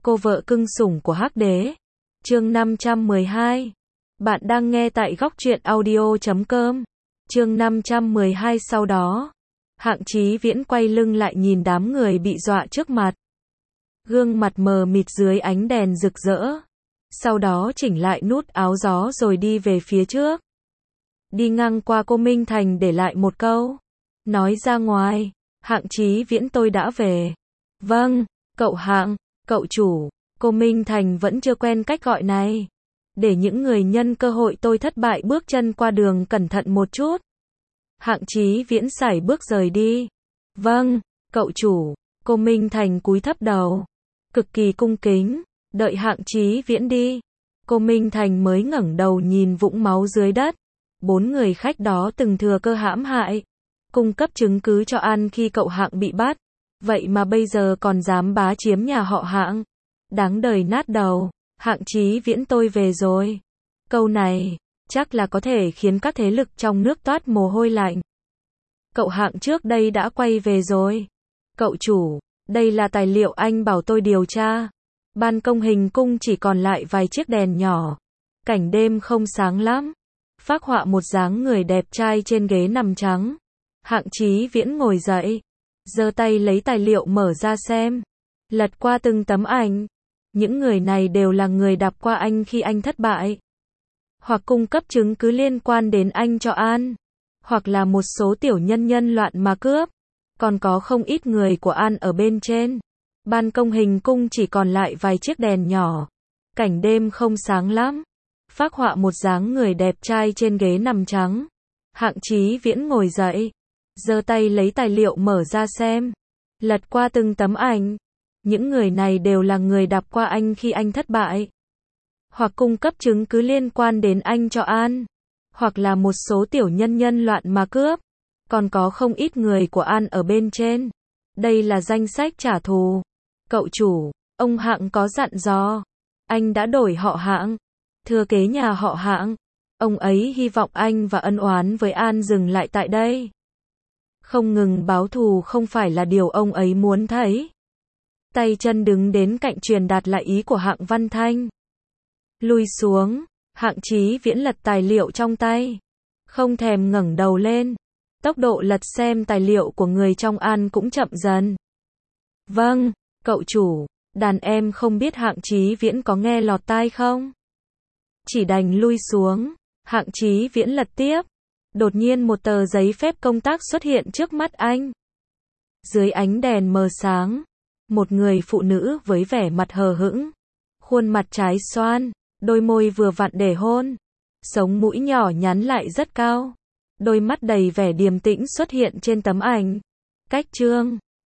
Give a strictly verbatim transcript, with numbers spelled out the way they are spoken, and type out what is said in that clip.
Cô vợ cưng sủng của Hắc Đế. Chương năm trăm mười hai. Bạn đang nghe tại góc truyện audio chấm com. Chương năm trăm mười hai. Sau đó, Hạng Chí Viễn quay lưng lại nhìn đám người bị dọa trước mặt. Gương mặt mờ mịt dưới ánh đèn rực rỡ. Sau đó chỉnh lại nút áo gió rồi đi về phía trước. Đi ngang qua cô Minh Thành để lại một câu. Nói ra ngoài, Hạng Chí Viễn tôi đã về. Vâng, cậu Hạng, cậu chủ, cô Minh Thành vẫn chưa quen cách gọi này. Để những người nhân cơ hội tôi thất bại bước chân qua đường cẩn thận một chút. Hạng Chí Viễn sải bước rời đi. Vâng, cậu chủ, cô Minh Thành cúi thấp đầu. Cực kỳ cung kính, đợi Hạng Chí Viễn đi. Cô Minh Thành mới ngẩng đầu nhìn vũng máu dưới đất. Bốn người khách đó từng thừa cơ hãm hại. Cung cấp chứng cứ cho An khi cậu Hạng bị bắt. Vậy mà bây giờ còn dám bá chiếm nhà họ Hạng. Đáng đời nát đầu. Hạng Chí Viễn tôi về rồi. Câu này, chắc là có thể khiến các thế lực trong nước toát mồ hôi lạnh. Cậu Hạng trước đây đã quay về rồi. Cậu chủ, đây là tài liệu anh bảo tôi điều tra. Ban công hình cung chỉ còn lại vài chiếc đèn nhỏ. Cảnh đêm không sáng lắm. Phác họa một dáng người đẹp trai trên ghế nằm trắng. Hạng Chí Viễn ngồi dậy, giơ tay lấy tài liệu mở ra xem. Lật qua từng tấm ảnh. Những người này đều là người đạp qua anh khi anh thất bại. Hoặc cung cấp chứng cứ liên quan đến anh cho An. Hoặc là một số tiểu nhân nhân loạn mà cướp. Còn có không ít người của An ở bên trên. Ban công hình cung chỉ còn lại vài chiếc đèn nhỏ. Cảnh đêm không sáng lắm. Phác họa một dáng người đẹp trai trên ghế nằm trắng. Hạng Chí Viễn ngồi dậy, giơ tay lấy tài liệu mở ra xem. Lật qua từng tấm ảnh. Những người này đều là người đạp qua anh khi anh thất bại. Hoặc cung cấp chứng cứ liên quan đến anh cho An. Hoặc là một số tiểu nhân nhân loạn mà cướp. Còn có không ít người của An ở bên trên. Đây là danh sách trả thù. Cậu chủ, ông Hạng có dặn dò. Anh đã đổi họ Hạng. Thừa kế nhà họ Hạng. Ông ấy hy vọng anh và ân oán với An dừng lại tại đây. Không ngừng báo thù không phải là điều ông ấy muốn thấy. Tay chân đứng đến cạnh truyền đạt lại ý của Hạng Văn Thanh. Lui xuống, Hạng Chí Viễn lật tài liệu trong tay. Không thèm ngẩng đầu lên. Tốc độ lật xem tài liệu của người trong An cũng chậm dần. Vâng, cậu chủ, đàn em không biết Hạng Chí Viễn có nghe lọt tai không? Chỉ đành lui xuống. Hạng Chí Viễn lật tiếp. Đột nhiên một tờ giấy phép công tác xuất hiện trước mắt anh. Dưới ánh đèn mờ sáng, một người phụ nữ với vẻ mặt hờ hững, khuôn mặt trái xoan, đôi môi vừa vặn để hôn, sống mũi nhỏ nhắn lại rất cao, đôi mắt đầy vẻ điềm tĩnh xuất hiện trên tấm ảnh. Cách chương